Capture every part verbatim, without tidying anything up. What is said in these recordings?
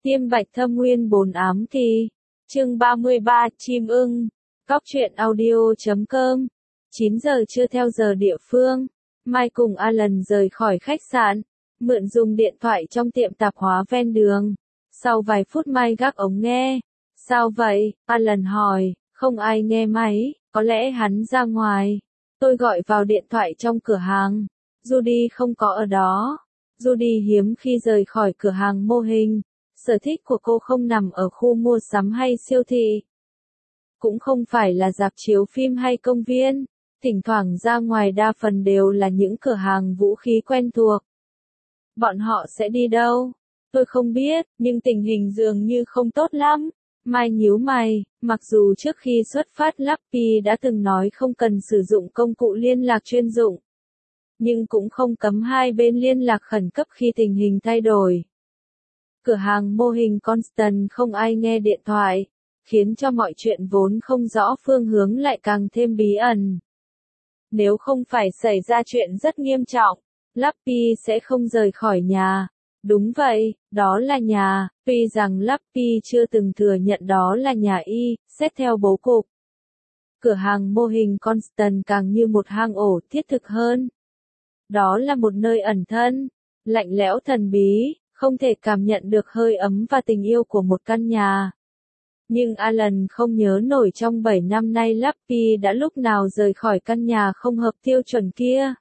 Tiêm bạch thâm nguyên bồn ám kỳ. Chương ba mươi ba, chim ưng. Cóc truyện audio chấm com. chín giờ trưa theo giờ địa phương. Mai cùng Alan rời khỏi khách sạn, mượn dùng điện thoại trong tiệm tạp hóa ven đường. Sau vài phút Mai gác ống nghe. Sao vậy? Alan hỏi. Không ai nghe máy, có lẽ hắn ra ngoài. Tôi gọi vào điện thoại trong cửa hàng. Judy không có ở đó. Judy hiếm khi rời khỏi cửa hàng mô hình. Sở thích của cô không nằm ở khu mua sắm hay siêu thị. Cũng không phải là rạp chiếu phim hay công viên. Thỉnh thoảng ra ngoài đa phần đều là những cửa hàng vũ khí quen thuộc. Bọn họ sẽ đi đâu? Tôi không biết, nhưng tình hình dường như không tốt lắm. Mai nhíu mày, mặc dù trước khi xuất phát Lappy đã từng nói không cần sử dụng công cụ liên lạc chuyên dụng. Nhưng cũng không cấm hai bên liên lạc khẩn cấp khi tình hình thay đổi. Cửa hàng mô hình Constant không ai nghe điện thoại, khiến cho mọi chuyện vốn không rõ phương hướng lại càng thêm bí ẩn. Nếu không phải xảy ra chuyện rất nghiêm trọng, Lappy sẽ không rời khỏi nhà. Đúng vậy, đó là nhà, tuy rằng Lappy chưa từng thừa nhận đó là nhà y, xét theo bố cục. Cửa hàng mô hình Constant càng như một hang ổ thiết thực hơn. Đó là một nơi ẩn thân, lạnh lẽo thần bí, không thể cảm nhận được hơi ấm và tình yêu của một căn nhà. Nhưng Alan không nhớ nổi trong bảy năm nay Lappy đã lúc nào rời khỏi căn nhà không hợp tiêu chuẩn kia.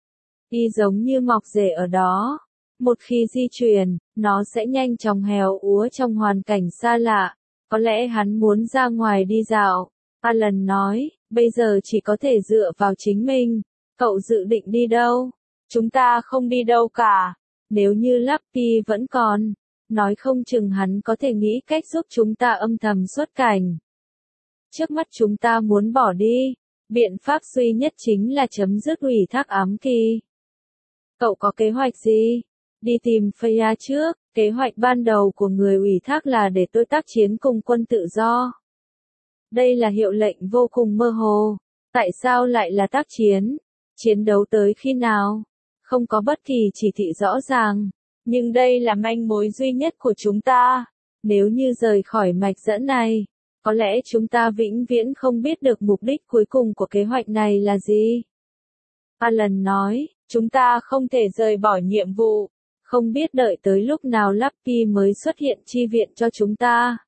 Y giống như mọc rễ ở đó. Một khi di chuyển, nó sẽ nhanh chóng héo úa trong hoàn cảnh xa lạ. Có lẽ hắn muốn ra ngoài đi dạo. Alan nói, bây giờ chỉ có thể dựa vào chính mình. Cậu dự định đi đâu? Chúng ta không đi đâu cả. Nếu như Lappy vẫn còn, nói không chừng hắn có thể nghĩ cách giúp chúng ta âm thầm xuất cảnh. Trước mắt chúng ta muốn bỏ đi. Biện pháp duy nhất chính là chấm dứt ủy thác ám kỳ. Cậu có kế hoạch gì? Đi tìm Freya trước. Kế hoạch ban đầu của người ủy thác là để tôi tác chiến cùng quân tự do. Đây là hiệu lệnh vô cùng mơ hồ. Tại sao lại là tác chiến? Chiến đấu tới khi nào? Không có bất kỳ chỉ thị rõ ràng. Nhưng đây là manh mối duy nhất của chúng ta. Nếu như rời khỏi mạch dẫn này, có lẽ chúng ta vĩnh viễn không biết được mục đích cuối cùng của kế hoạch này là gì. Alan nói, chúng ta không thể rời bỏ nhiệm vụ. Không biết đợi tới lúc nào Lappy mới xuất hiện chi viện cho chúng ta.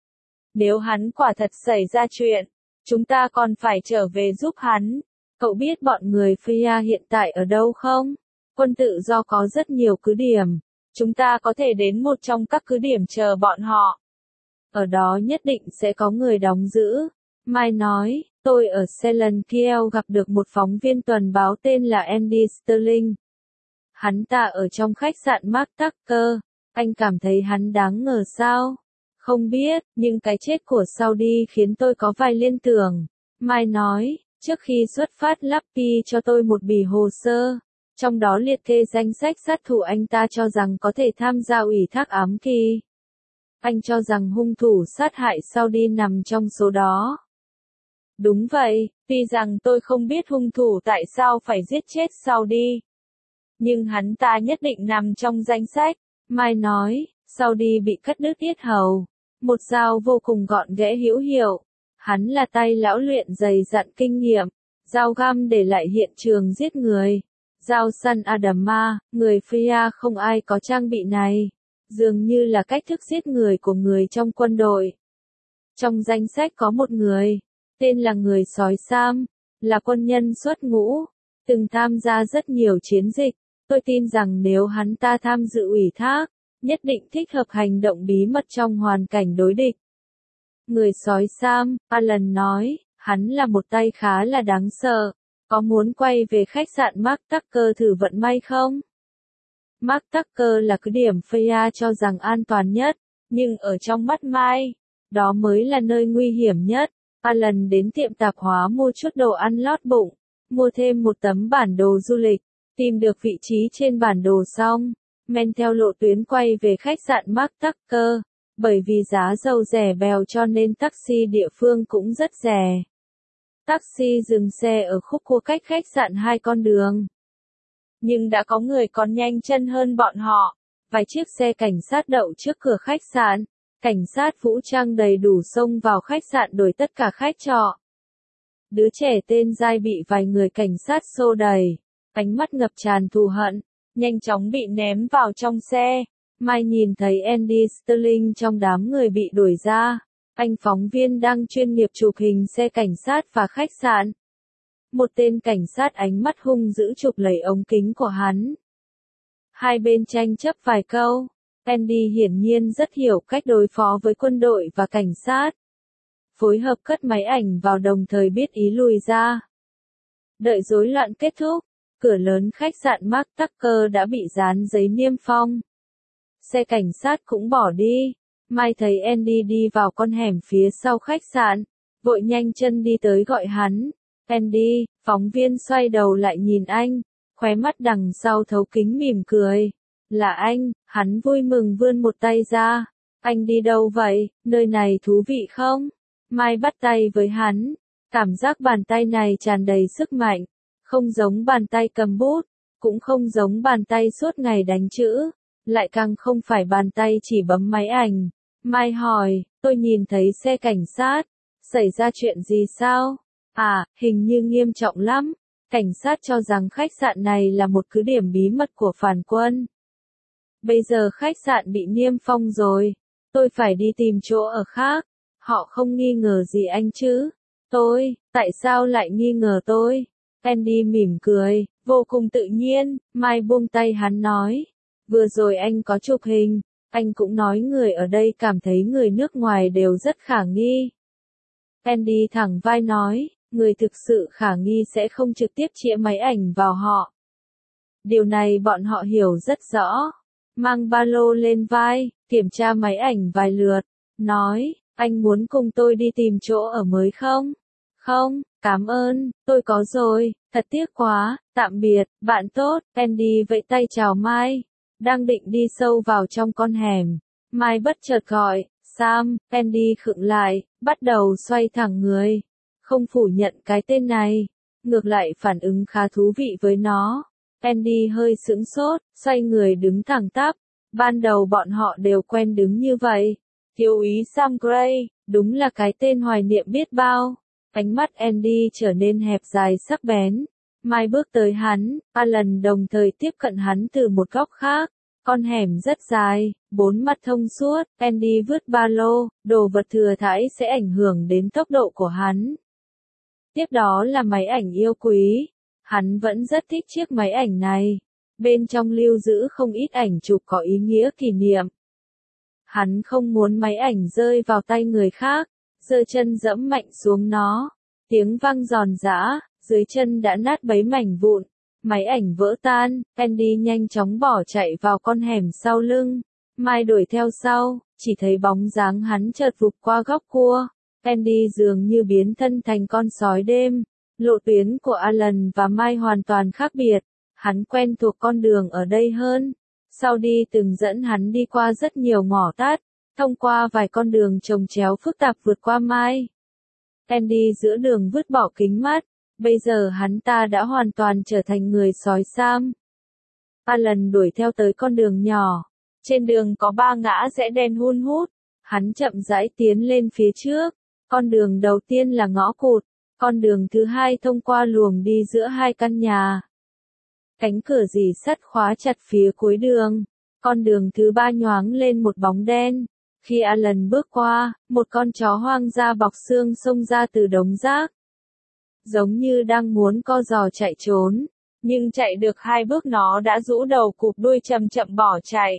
Nếu hắn quả thật xảy ra chuyện, chúng ta còn phải trở về giúp hắn. Cậu biết bọn người Freya hiện tại ở đâu không? Quân tự do có rất nhiều cứ điểm. Chúng ta có thể đến một trong các cứ điểm chờ bọn họ. Ở đó nhất định sẽ có người đóng giữ. Mai nói, tôi ở Selenkiel gặp được một phóng viên tuần báo tên là Andy Sterling. Hắn ta ở trong khách sạn Mark Tucker. Anh cảm thấy hắn đáng ngờ sao? Không biết, nhưng cái chết của Saudi khiến tôi có vài liên tưởng. Mai nói, trước khi xuất phát Lappy cho tôi một bì hồ sơ. Trong đó liệt kê danh sách sát thủ anh ta cho rằng có thể tham gia ủy thác ám kỳ. Anh cho rằng hung thủ sát hại Saudi nằm trong số đó. Đúng vậy, tuy rằng tôi không biết hung thủ tại sao phải giết chết Saudi. Nhưng hắn ta nhất định nằm trong danh sách. Mai nói, Saudi bị cắt đứt yết hầu. Một dao vô cùng gọn ghẽ hữu hiệu. Hắn là tay lão luyện dày dặn kinh nghiệm. Dao găm để lại hiện trường giết người. Dao săn Adama, người Freya không ai có trang bị này. Dường như là cách thức giết người của người trong quân đội. Trong danh sách có một người, tên là người sói Sam, là quân nhân xuất ngũ, từng tham gia rất nhiều chiến dịch. Tôi tin rằng nếu hắn ta tham dự ủy thác, nhất định thích hợp hành động bí mật trong hoàn cảnh đối địch. Người sói Sam, Alan nói, hắn là một tay khá là đáng sợ. Có muốn quay về khách sạn Mark Tucker thử vận may không? Mark Tucker là cứ điểm Freya cho rằng an toàn nhất, nhưng ở trong mắt Mai, đó mới là nơi nguy hiểm nhất. Alan đến tiệm tạp hóa mua chút đồ ăn lót bụng, mua thêm một tấm bản đồ du lịch, tìm được vị trí trên bản đồ xong, men theo lộ tuyến quay về khách sạn Mark Tucker, bởi vì giá dầu rẻ bèo cho nên taxi địa phương cũng rất rẻ. Taxi dừng xe ở khúc cua cách khách sạn hai con đường. Nhưng đã có người còn nhanh chân hơn bọn họ, Vài chiếc xe cảnh sát đậu trước cửa khách sạn. Cảnh sát vũ trang đầy đủ xông vào khách sạn đuổi tất cả khách trọ. Đứa trẻ tên Giai bị vài người cảnh sát xô đẩy, ánh mắt ngập tràn thù hận, nhanh chóng bị ném vào trong xe. Mai nhìn thấy Andy Sterling trong đám người bị đuổi ra. Anh phóng viên đang chuyên nghiệp chụp hình xe cảnh sát và khách sạn. Một tên cảnh sát ánh mắt hung dữ chụp lấy ống kính của hắn. Hai bên tranh chấp vài câu. Andy hiển nhiên rất hiểu cách đối phó với quân đội và cảnh sát. Phối hợp cất máy ảnh vào đồng thời biết ý lùi ra. Đợi rối loạn kết thúc, cửa lớn khách sạn Mark Tucker đã bị dán giấy niêm phong. Xe cảnh sát cũng bỏ đi. Mai thấy Andy đi vào con hẻm phía sau khách sạn, vội nhanh chân đi tới gọi hắn. Andy, phóng viên xoay đầu lại nhìn anh, khóe mắt đằng sau thấu kính mỉm cười. Là anh, hắn vui mừng vươn một tay ra. Anh đi đâu vậy, nơi này thú vị không? Mai bắt tay với hắn, cảm giác bàn tay này tràn đầy sức mạnh, không giống bàn tay cầm bút, cũng không giống bàn tay suốt ngày đánh chữ, lại càng không phải bàn tay chỉ bấm máy ảnh. Mai hỏi, tôi nhìn thấy xe cảnh sát, xảy ra chuyện gì sao? À, hình như nghiêm trọng lắm, cảnh sát cho rằng khách sạn này là một cứ điểm bí mật của phản quân. Bây giờ khách sạn bị niêm phong rồi, tôi phải đi tìm chỗ ở khác. Họ không nghi ngờ gì anh chứ? Tôi, tại sao lại nghi ngờ tôi? Andy mỉm cười, vô cùng tự nhiên. Mai buông tay hắn nói. Vừa rồi anh có chụp hình, anh cũng nói người ở đây cảm thấy người nước ngoài đều rất khả nghi. Andy thẳng vai nói, người thực sự khả nghi sẽ không trực tiếp chĩa máy ảnh vào họ. Điều này bọn họ hiểu rất rõ. Mang ba lô lên vai, kiểm tra máy ảnh vài lượt, nói, anh muốn cùng tôi đi tìm chỗ ở mới không? Không, cảm ơn, tôi có rồi, thật tiếc quá, tạm biệt, bạn tốt. Andy vẫy tay chào Mai, đang định đi sâu vào trong con hẻm. Mai bất chợt gọi, Sam. Andy khựng lại, bắt đầu xoay thẳng người. Không phủ nhận cái tên này, ngược lại phản ứng khá thú vị với nó. Andy hơi sững sốt, xoay người đứng thẳng tắp. Ban đầu bọn họ đều quen đứng như vậy. Thiếu úy Sam Gray, đúng là cái tên hoài niệm biết bao. Ánh mắt Andy trở nên hẹp dài sắc bén. Mai bước tới hắn, Alan đồng thời tiếp cận hắn từ một góc khác. Con hẻm rất dài, bốn mặt thông suốt. Andy vứt ba lô, đồ vật thừa thãi sẽ ảnh hưởng đến tốc độ của hắn. Tiếp đó là máy ảnh yêu quý. Hắn vẫn rất thích chiếc máy ảnh này. Bên trong lưu giữ không ít ảnh chụp có ý nghĩa kỷ niệm. Hắn không muốn máy ảnh rơi vào tay người khác, giơ chân dẫm mạnh xuống nó. Tiếng vang giòn giã, dưới chân đã nát bấy mảnh vụn. Máy ảnh vỡ tan, Andy nhanh chóng bỏ chạy vào con hẻm sau lưng. Mai đuổi theo sau, chỉ thấy bóng dáng hắn chợt vụt qua góc cua. Andy dường như biến thân thành con sói đêm. Lộ tuyến của Alan và Mai hoàn toàn khác biệt. Hắn quen thuộc con đường ở đây hơn. Sau đi từng dẫn hắn đi qua rất nhiều ngõ tắt, thông qua vài con đường chồng chéo phức tạp vượt qua Mai. Andy giữa đường vứt bỏ kính mắt, bây giờ hắn ta đã hoàn toàn trở thành người sói Sam. Alan đuổi theo tới con đường nhỏ. Trên đường có ba ngã rẽ đen hun hút. Hắn chậm rãi tiến lên phía trước. Con đường đầu tiên là ngõ cụt. Con đường thứ hai thông qua luồng đi giữa hai căn nhà. Cánh cửa rỉ sắt khóa chặt phía cuối đường. Con đường thứ ba nhoáng lên một bóng đen. Khi Alan bước qua, một con chó hoang da bọc xương xông ra từ đống rác. Giống như đang muốn co giò chạy trốn. Nhưng chạy được hai bước nó đã rũ đầu cụp đuôi chậm chậm bỏ chạy.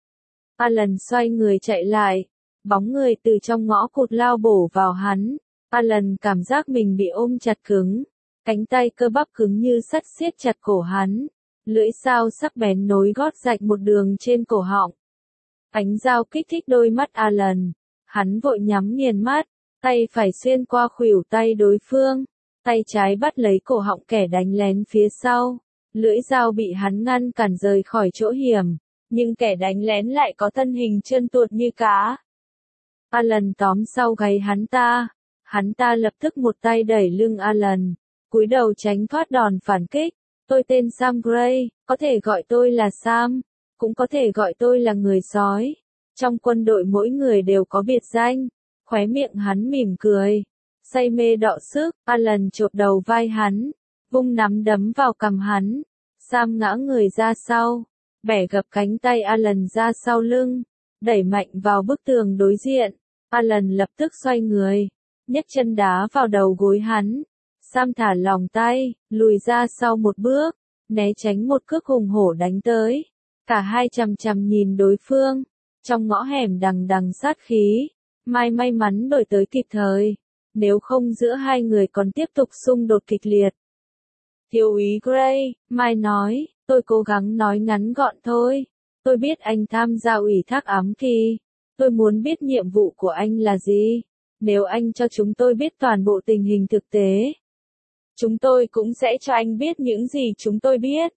Alan xoay người chạy lại. Bóng người từ trong ngõ cụt lao bổ vào hắn. Alan cảm giác mình bị ôm chặt cứng. Cánh tay cơ bắp cứng như sắt siết chặt cổ hắn. Lưỡi dao sắc bén nối gót rạch một đường trên cổ họng. Ánh dao kích thích đôi mắt Alan. Hắn vội nhắm nghiền mắt. Tay phải xuyên qua khuỷu tay đối phương. Tay trái bắt lấy cổ họng kẻ đánh lén phía sau. Lưỡi dao bị hắn ngăn cản rời khỏi chỗ hiểm. Nhưng kẻ đánh lén lại có thân hình trơn tuột như cá. Alan tóm sau gáy hắn ta. Hắn ta lập tức một tay đẩy lưng Alan. Cúi đầu tránh thoát đòn phản kích. Tôi tên Sam Gray, có thể gọi tôi là Sam. cũng có thể gọi tôi là người sói. Trong quân đội mỗi người đều có biệt danh. Khóe miệng hắn mỉm cười. Say mê đọ sức, Alan chộp đầu vai hắn, vung nắm đấm vào cằm hắn. Sam ngã người ra sau, bẻ gập cánh tay Alan ra sau lưng, đẩy mạnh vào bức tường đối diện. Alan lập tức xoay người, nhấc chân đá vào đầu gối hắn. Sam thả lỏng tay, lùi ra sau một bước, né tránh một cước hùng hổ đánh tới. Cả hai chằm chằm nhìn đối phương, trong ngõ hẻm đằng đằng sát khí. Mai may mắn đổi tới kịp thời, nếu không giữa hai người còn tiếp tục xung đột kịch liệt. Thiếu úy Gray, Mai nói, tôi cố gắng nói ngắn gọn thôi. Tôi biết anh tham gia ủy thác ám kỳ. Tôi muốn biết nhiệm vụ của anh là gì. Nếu anh cho chúng tôi biết toàn bộ tình hình thực tế, chúng tôi cũng sẽ cho anh biết những gì chúng tôi biết.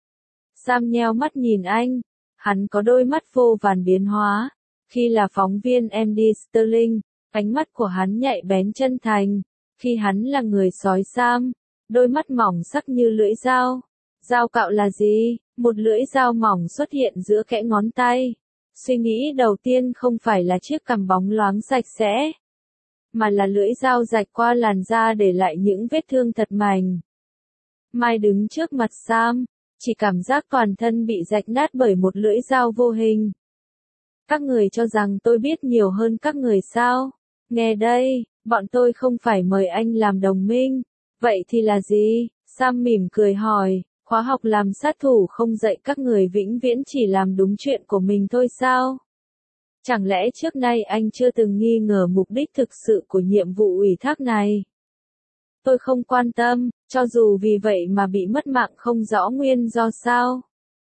Sam nheo mắt nhìn anh. Hắn có đôi mắt vô vàn biến hóa. Khi là phóng viên em đê Sterling, ánh mắt của hắn nhạy bén chân thành. Khi hắn là người sói Sam, đôi mắt mỏng sắc như lưỡi dao. Dao cạo là gì? Một lưỡi dao mỏng xuất hiện giữa kẽ ngón tay. Suy nghĩ đầu tiên không phải là chiếc cằm bóng loáng sạch sẽ, mà là lưỡi dao rạch qua làn da để lại những vết thương thật mảnh. Mai đứng trước mặt Sam, chỉ cảm giác toàn thân bị rạch nát bởi một lưỡi dao vô hình. Các người cho rằng tôi biết nhiều hơn các người sao? Nghe đây, bọn tôi không phải mời anh làm đồng minh. Vậy thì là gì? Sam mỉm cười hỏi, khóa học làm sát thủ không dạy các người vĩnh viễn chỉ làm đúng chuyện của mình thôi sao? Chẳng lẽ trước nay anh chưa từng nghi ngờ mục đích thực sự của nhiệm vụ ủy thác này? Tôi không quan tâm, cho dù vì vậy mà bị mất mạng không rõ nguyên do sao?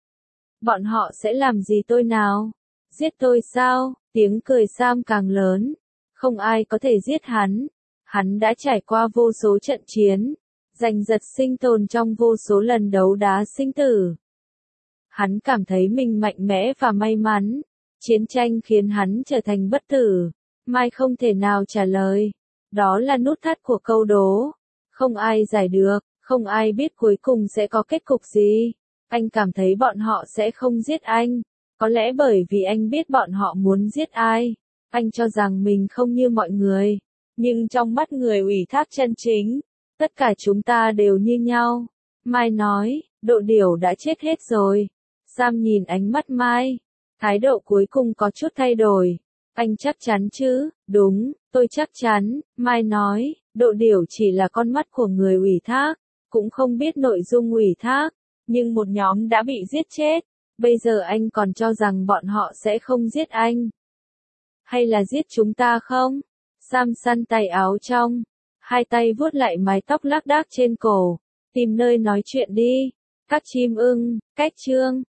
Bọn họ sẽ làm gì tôi nào? Giết tôi sao? Tiếng cười Sam càng lớn. Không ai có thể giết hắn. Hắn đã trải qua vô số trận chiến, giành giật sinh tồn trong vô số lần đấu đá sinh tử. Hắn cảm thấy mình mạnh mẽ và may mắn. Chiến tranh khiến hắn trở thành bất tử. Mai không thể nào trả lời. Đó là nút thắt của câu đố. Không ai giải được, không ai biết cuối cùng sẽ có kết cục gì. Anh cảm thấy bọn họ sẽ không giết anh. Có lẽ bởi vì anh biết bọn họ muốn giết ai. Anh cho rằng mình không như mọi người. Nhưng trong mắt người ủy thác chân chính, tất cả chúng ta đều như nhau. Mai nói, độ điểu đã chết hết rồi. Sam nhìn ánh mắt Mai. Thái độ cuối cùng có chút thay đổi. Anh chắc chắn chứ? Đúng, tôi chắc chắn. Mai nói, độ điểu chỉ là con mắt của người ủy thác. Cũng không biết nội dung ủy thác. Nhưng một nhóm đã bị giết chết. Bây giờ anh còn cho rằng bọn họ sẽ không giết anh. Hay là giết chúng ta không? Sam săn tay áo trong. Hai tay vuốt lại mái tóc lác đác trên cổ. Tìm nơi nói chuyện đi. Các chim ưng, cách chương.